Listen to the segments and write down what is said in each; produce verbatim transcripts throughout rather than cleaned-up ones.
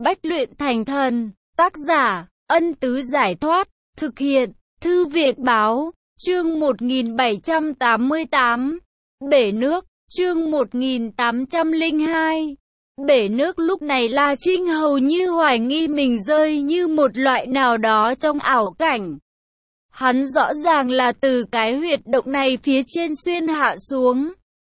Bách luyện thành thần. Tác giả, Ân Tứ Giải Thoát. Thực hiện, Thư Viện Báo. Chương một nghìn bảy trăm tám mươi tám. Bể nước. Chương một nghìn tám trăm lẻ hai. Bể nước. Lúc này La Trinh hầu như hoài nghi mình rơi như một loại nào đó trong ảo cảnh. Hắn rõ ràng là từ cái huyệt động này phía trên xuyên hạ xuống.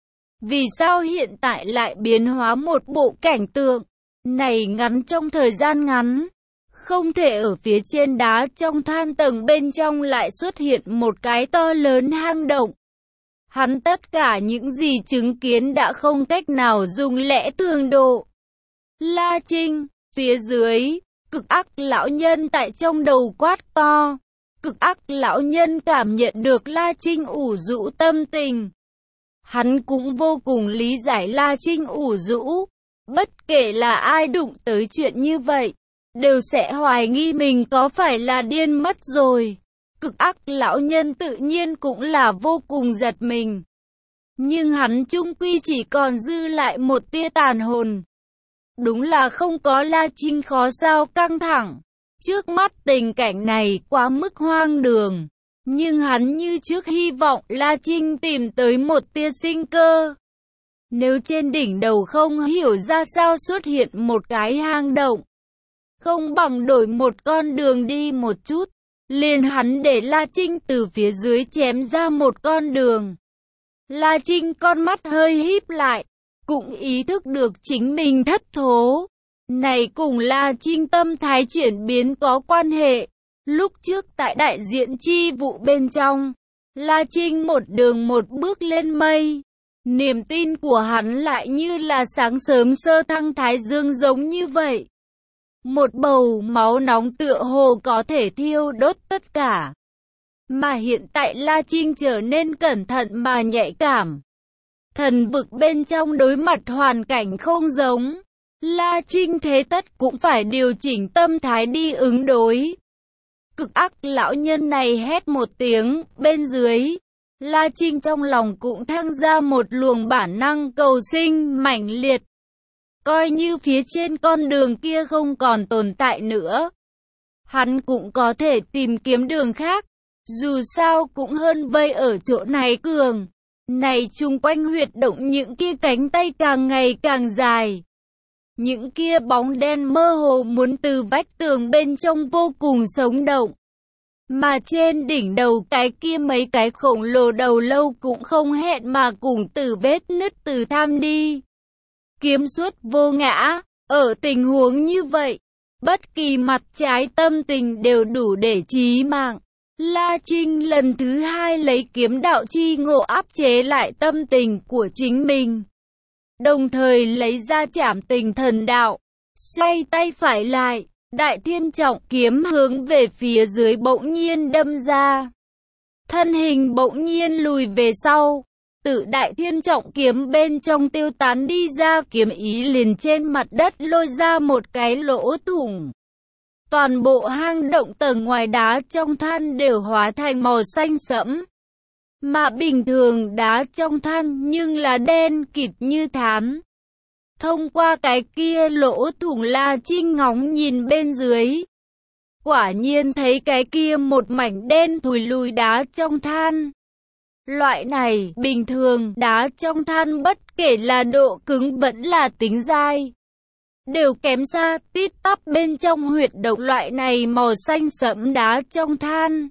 Vì sao hiện tại lại biến hóa một bộ cảnh tượng này ngắn trong thời gian ngắn? Không thể ở phía trên đá trong than tầng bên trong lại xuất hiện một cái to lớn hang động. Hắn tất cả những gì chứng kiến đã không cách nào dùng lẽ thường độ. La Trinh, phía dưới, cực ác lão nhân tại trong đầu quát to. Cực ác lão nhân cảm nhận được La Trinh ủ rũ tâm tình. Hắn cũng vô cùng lý giải La Trinh ủ rũ. Bất kể là ai đụng tới chuyện như vậy, đều sẽ hoài nghi mình có phải là điên mất rồi. Cực ác lão nhân tự nhiên cũng là vô cùng giật mình. Nhưng hắn chung quy chỉ còn dư lại một tia tàn hồn. Đúng là không có La Trinh khó sao căng thẳng. Trước mắt tình cảnh này quá mức hoang đường. Nhưng hắn như trước hy vọng La Trinh tìm tới một tia sinh cơ. Nếu trên đỉnh đầu không hiểu ra sao xuất hiện một cái hang động, không bằng đổi một con đường đi một chút, liền hắn để La Trinh từ phía dưới chém ra một con đường. La Trinh con mắt hơi híp lại, cũng ý thức được chính mình thất thố. Này cùng La Trinh tâm thái chuyển biến có quan hệ. Lúc trước tại đại diện chi vụ bên trong, La Trinh một đường một bước lên mây. Niềm tin của hắn lại như là sáng sớm sơ thăng thái dương giống như vậy. Một bầu máu nóng tựa hồ có thể thiêu đốt tất cả. Mà hiện tại La Trinh trở nên cẩn thận mà nhạy cảm. Thần vực bên trong đối mặt hoàn cảnh không giống. La Trinh thế tất cũng phải điều chỉnh tâm thái đi ứng đối. Cực ác lão nhân này hét một tiếng, bên dưới, La Trinh trong lòng cũng thăng ra một luồng bản năng cầu sinh mãnh liệt. Coi như phía trên con đường kia không còn tồn tại nữa, hắn cũng có thể tìm kiếm đường khác, dù sao cũng hơn vây ở chỗ này cường. Này chung quanh huyệt động những kia cánh tay càng ngày càng dài. Những kia bóng đen mơ hồ muốn từ vách tường bên trong vô cùng sống động. Mà trên đỉnh đầu cái kia mấy cái khổng lồ đầu lâu cũng không hẹn mà cùng từ vết nứt từ tham đi. Kiếm suốt vô ngã, ở tình huống như vậy, bất kỳ mặt trái tâm tình đều đủ để chí mạng. La Trinh lần thứ hai lấy kiếm đạo chi ngộ áp chế lại tâm tình của chính mình. Đồng thời lấy ra trảm tình thần đạo, xoay tay phải lại, đại thiên trọng kiếm hướng về phía dưới bỗng nhiên đâm ra. Thân hình bỗng nhiên lùi về sau, tự đại thiên trọng kiếm bên trong tiêu tán đi ra, kiếm ý liền trên mặt đất lôi ra một cái lỗ thủng. Toàn bộ hang động tầng ngoài đá trong than đều hóa thành màu xanh sẫm. Mà bình thường đá trong than nhưng là đen kịt như thán. Thông qua cái kia lỗ thủng, La Trinh ngóng nhìn bên dưới. Quả nhiên thấy cái kia một mảnh đen thùi lùi đá trong than. Loại này, bình thường, đá trong than bất kể là độ cứng vẫn là tính dai, đều kém xa tít tắp bên trong huyệt động loại này màu xanh sẫm đá trong than.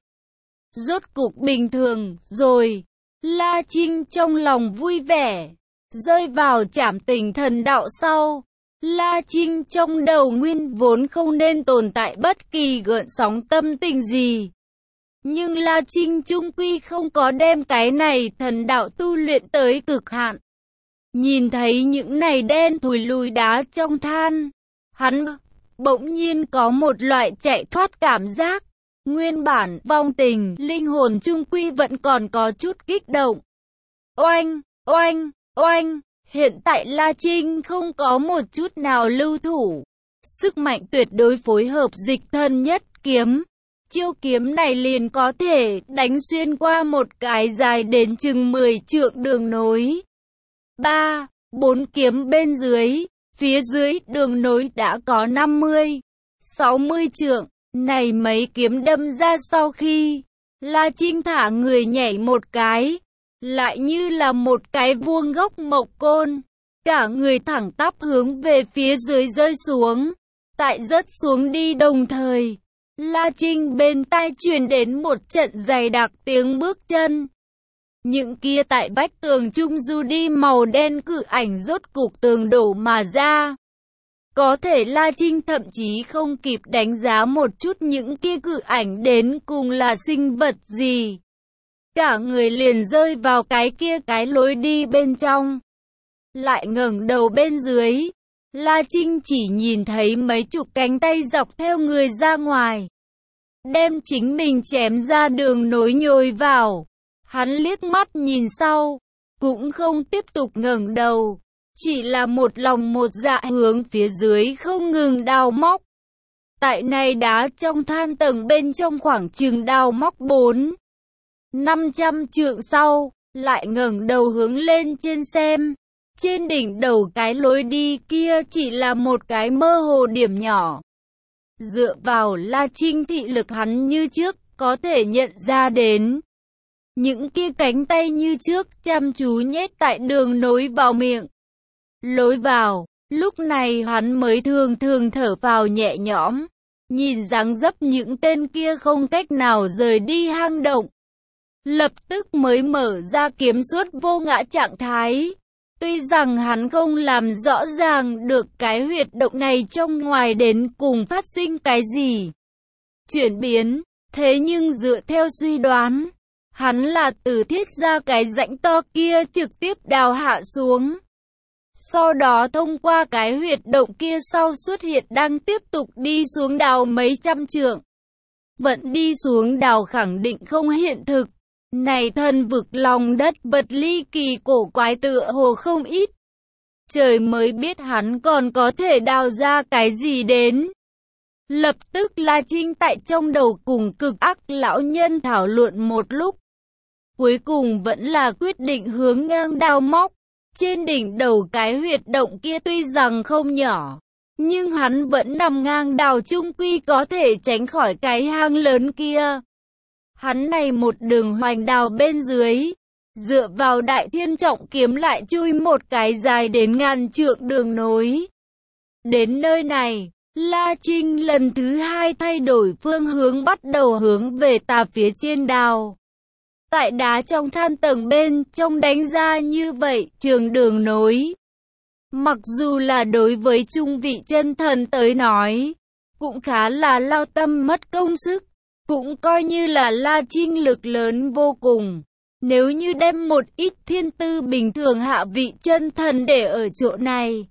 Rốt cục bình thường, rồi. La Trinh trong lòng vui vẻ. Rơi vào trảm tình thần đạo sau, La Trinh trong đầu nguyên vốn không nên tồn tại bất kỳ gợn sóng tâm tình gì. Nhưng La Trinh chung quy không có đem cái này thần đạo tu luyện tới cực hạn. Nhìn thấy những này đen thùi lùi đá trong than, hắn bỗng nhiên có một loại chạy thoát cảm giác. Nguyên bản vong tình, linh hồn chung quy vẫn còn có chút kích động. Oanh, oanh, oanh, hiện tại La Trinh không có một chút nào lưu thủ. Sức mạnh tuyệt đối phối hợp dịch thân nhất kiếm. Chiêu kiếm này liền có thể đánh xuyên qua một cái dài đến chừng mười trượng đường nối. Ba, bốn kiếm bên dưới, Phía dưới đường nối đã có năm mươi, sáu mươi trượng. Này mấy kiếm đâm ra sau khi La Trinh thả người nhảy một cái, lại như là một cái vuông gốc mộc côn, cả người thẳng tắp hướng về phía dưới rơi xuống. Tại rớt xuống đi đồng thời, La Trinh bên tai truyền đến một trận dày đặc tiếng bước chân. Những kia tại vách tường trung du đi màu đen cự ảnh rốt cục tường đổ mà ra. Có thể La Trinh thậm chí không kịp đánh giá một chút những kia cự ảnh đến cùng là sinh vật gì. Cả người liền rơi vào cái kia cái lối đi bên trong. Lại ngẩng đầu bên dưới, La Trinh chỉ nhìn thấy mấy chục cánh tay dọc theo người ra ngoài, đem chính mình chém ra đường nối nhồi vào. Hắn liếc mắt nhìn sau, cũng không tiếp tục ngẩng đầu, chỉ là một lòng một dạ hướng phía dưới không ngừng đào móc. Tại này đá trong than tầng bên trong khoảng chừng đào móc bốn, năm trăm trượng sau, lại ngẩng đầu hướng lên trên xem. Trên đỉnh đầu cái lối đi kia chỉ là một cái mơ hồ điểm nhỏ. Dựa vào La Trinh thị lực hắn như trước, có thể nhận ra đến. Những kia cánh tay như trước chăm chú nhét tại đường nối vào miệng. Lối vào, lúc này hắn mới thường thường thở vào nhẹ nhõm. Nhìn dáng dấp những tên kia không cách nào rời đi hang động. Lập tức mới mở ra kiếm suốt vô ngã trạng thái. Tuy rằng hắn không làm rõ ràng được cái huyệt động này trong ngoài đến cùng phát sinh cái gì chuyển biến, thế nhưng dựa theo suy đoán, hắn là từ thiết ra cái rãnh to kia trực tiếp đào hạ xuống. Sau đó thông qua cái huyệt động kia sau xuất hiện đang tiếp tục đi xuống đào mấy trăm trượng. Vẫn đi xuống đào khẳng định không hiện thực. Này thần vực lòng đất vật ly kỳ cổ quái tựa hồ không ít. Trời mới biết hắn còn có thể đào ra cái gì đến. Lập tức La Trinh tại trong đầu cùng cực ác lão nhân thảo luận một lúc. Cuối cùng vẫn là quyết định hướng ngang đào móc. Trên đỉnh đầu cái huyệt động kia tuy rằng không nhỏ, nhưng hắn vẫn nằm ngang đào trung quy có thể tránh khỏi cái hang lớn kia. Hắn này một đường hoành đào bên dưới, dựa vào đại thiên trọng kiếm lại chui một cái dài đến ngàn trượng đường nối. Đến nơi này, La Trinh lần thứ hai thay đổi phương hướng bắt đầu hướng về tà phía trên đào. Tại đá trong than tầng bên trong đánh ra như vậy, trường đường nối. Mặc dù là đối với trung vị chân thần tới nói, cũng khá là lao tâm mất công sức. Cũng coi như là La Trinh lực lớn vô cùng. Nếu như đem một ít thiên tư bình thường hạ vị chân thần để ở chỗ này,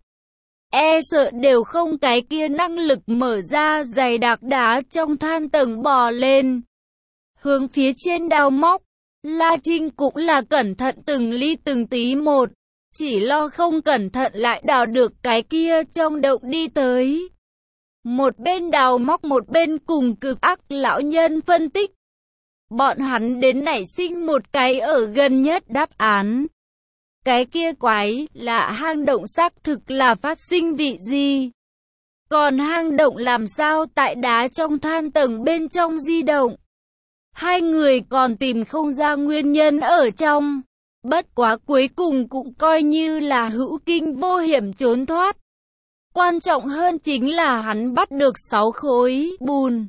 e sợ đều không cái kia năng lực mở ra dày đặc đá trong than tầng bò lên. Hướng phía trên đào móc, La Trinh cũng là cẩn thận từng ly từng tí một. Chỉ lo không cẩn thận lại đào được cái kia trong động đi tới. Một bên đào móc một bên cùng cực ác lão nhân phân tích. Bọn hắn đến nảy sinh một cái ở gần nhất đáp án. Cái kia quái là hang động xác thực là phát sinh vị gì. Còn hang động làm sao tại đá trong than tầng bên trong di động. Hai người còn tìm không ra nguyên nhân ở trong. Bất quá cuối cùng cũng coi như là hữu kinh vô hiểm trốn thoát. Quan trọng hơn chính là hắn bắt được sáu khối bùn.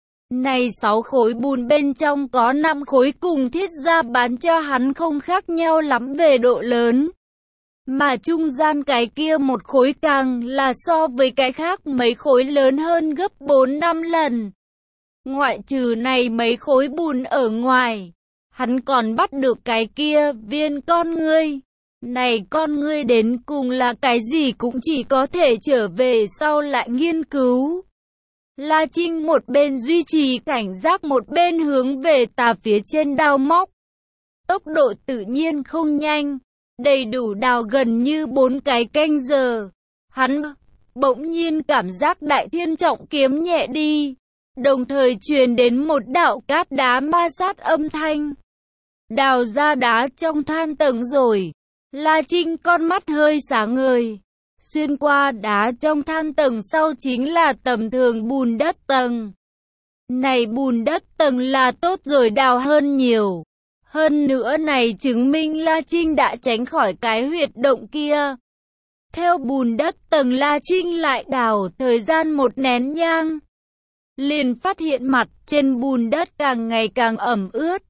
Này sáu khối bùn bên trong có năm khối cùng thiết ra bán cho hắn không khác nhau lắm về độ lớn. Mà trung gian cái kia một khối càng là so với cái khác mấy khối lớn hơn gấp bốn năm lần. Ngoại trừ này mấy khối bùn ở ngoài, hắn còn bắt được cái kia viên con ngươi. Này con ngươi đến cùng là cái gì cũng chỉ có thể trở về sau lại nghiên cứu. La Trinh một bên duy trì cảnh giác một bên hướng về tà phía trên đào móc. Tốc độ tự nhiên không nhanh, đầy đủ đào gần như bốn cái canh giờ. Hắn bỗng nhiên cảm giác đại thiên trọng kiếm nhẹ đi, đồng thời truyền đến một đạo cát đá ma sát âm thanh. Đào ra đá trong than tầng rồi. La Trinh con mắt hơi sáng ngời. xuyên qua đá trong than tầng sau chính là tầm thường bùn đất tầng. Này bùn đất tầng là tốt rồi đào hơn nhiều. Hơn nữa này chứng minh La Trinh đã tránh khỏi cái huyệt động kia. Theo bùn đất tầng La Trinh lại đào thời gian một nén nhang. Liền phát hiện mặt trên bùn đất càng ngày càng ẩm ướt.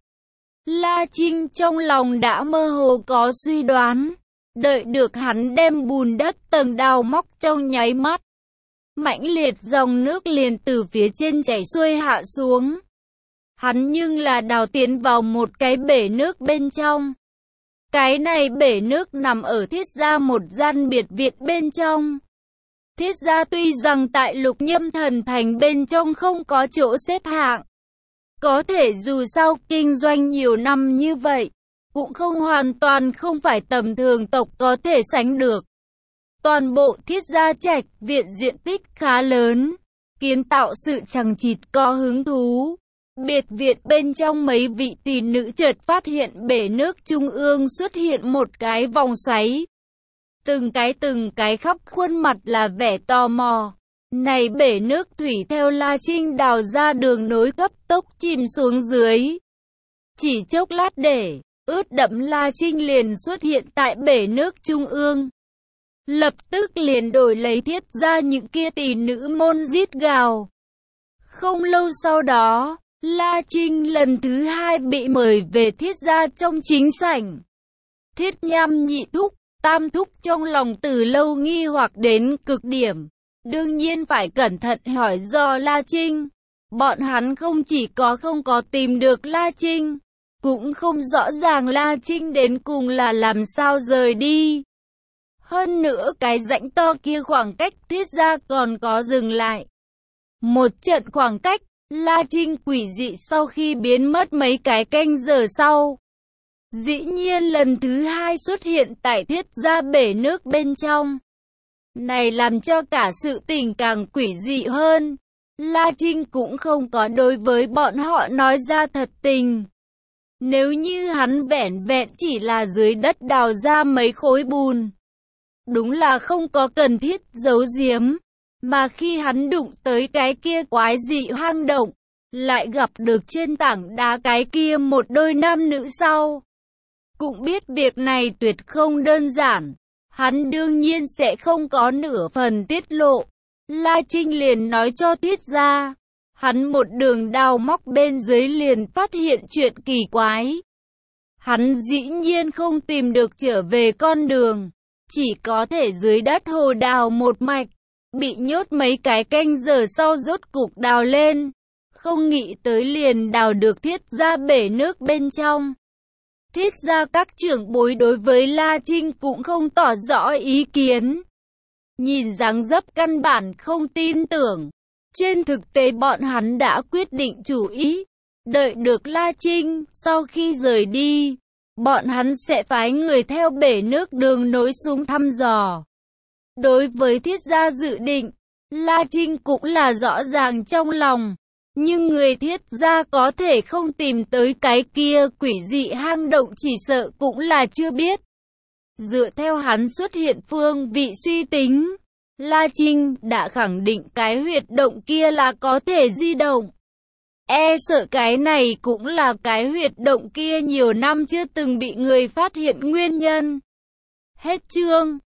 La Trinh trong lòng đã mơ hồ có suy đoán. Đợi được hắn đem bùn đất tầng đào móc trong nháy mắt. Mãnh liệt dòng nước liền từ phía trên chảy xuôi hạ xuống. Hắn nhưng là đào tiến vào một cái bể nước bên trong. Cái này bể nước nằm ở Thiết Gia một gian biệt viện bên trong. Thiết Gia tuy rằng tại Lục Nhâm Thần Thành bên trong không có chỗ xếp hạng. Có thể dù sao kinh doanh nhiều năm như vậy, cũng không hoàn toàn không phải tầm thường tộc có thể sánh được. Toàn bộ Thiết Gia trạch viện diện tích khá lớn, kiến tạo sự chằng chịt có hứng thú. Biệt viện bên trong mấy vị tỷ nữ chợt phát hiện bể nước trung ương xuất hiện một cái vòng xoáy. Từng cái từng cái khắp khuôn mặt là vẻ tò mò. Này bể nước thủy theo La Trinh đào ra đường nối cấp tốc chìm xuống dưới. Chỉ chốc lát để ướt đẫm La Trinh liền xuất hiện tại bể nước trung ương. Lập tức liền đổi lấy Thiết Gia những kia tỷ nữ môn rít gào. Không lâu sau đó, La Trinh lần thứ hai bị mời về Thiết Gia trong chính sảnh. Thiết Nham nhị thúc, tam thúc trong lòng từ lâu nghi hoặc đến cực điểm. Đương nhiên phải cẩn thận hỏi do La Trinh. Bọn hắn không chỉ có không có tìm được La Trinh, cũng không rõ ràng La Trinh đến cùng là làm sao rời đi. Hơn nữa cái rãnh to kia khoảng cách Thiết Gia còn có dừng lại. Một trận khoảng cách, La Trinh quỷ dị sau khi biến mất mấy cái canh giờ sau. Dĩ nhiên lần thứ hai xuất hiện tại Thiết Gia bể nước bên trong. Này làm cho cả sự tình càng quỷ dị hơn. La Trinh cũng không có đối với bọn họ nói ra thật tình. Nếu như hắn vẻn vẹn chỉ là dưới đất đào ra mấy khối bùn, đúng là không có cần thiết giấu giếm. Mà khi hắn đụng tới cái kia quái dị hang động, lại gặp được trên tảng đá cái kia một đôi nam nữ sau. Cũng biết việc này tuyệt không đơn giản. Hắn đương nhiên sẽ không có nửa phần tiết lộ. La Trinh liền nói cho Thiết Gia. Hắn một đường đào móc bên dưới liền phát hiện chuyện kỳ quái. Hắn dĩ nhiên không tìm được trở về con đường. Chỉ có thể dưới đất hồ đào một mạch. Bị nhốt mấy cái canh giờ sau rốt cục đào lên. Không nghĩ tới liền đào được Thiết Gia bể nước bên trong. Thiết Gia các trưởng bối đối với La Trinh cũng không tỏ rõ ý kiến. Nhìn dáng dấp căn bản không tin tưởng. Trên thực tế bọn hắn đã quyết định chủ ý. Đợi được La Trinh, sau khi rời đi, bọn hắn sẽ phái người theo bể nước đường nối xuống thăm dò. Đối với Thiết Gia dự định, La Trinh cũng là rõ ràng trong lòng. Nhưng người Thiết Gia có thể không tìm tới cái kia quỷ dị hang động chỉ sợ cũng là chưa biết. Dựa theo hắn xuất hiện phương vị suy tính, La Trinh đã khẳng định cái huyệt động kia là có thể di động. E sợ cái này cũng là cái huyệt động kia nhiều năm chưa từng bị người phát hiện nguyên nhân. Hết chương.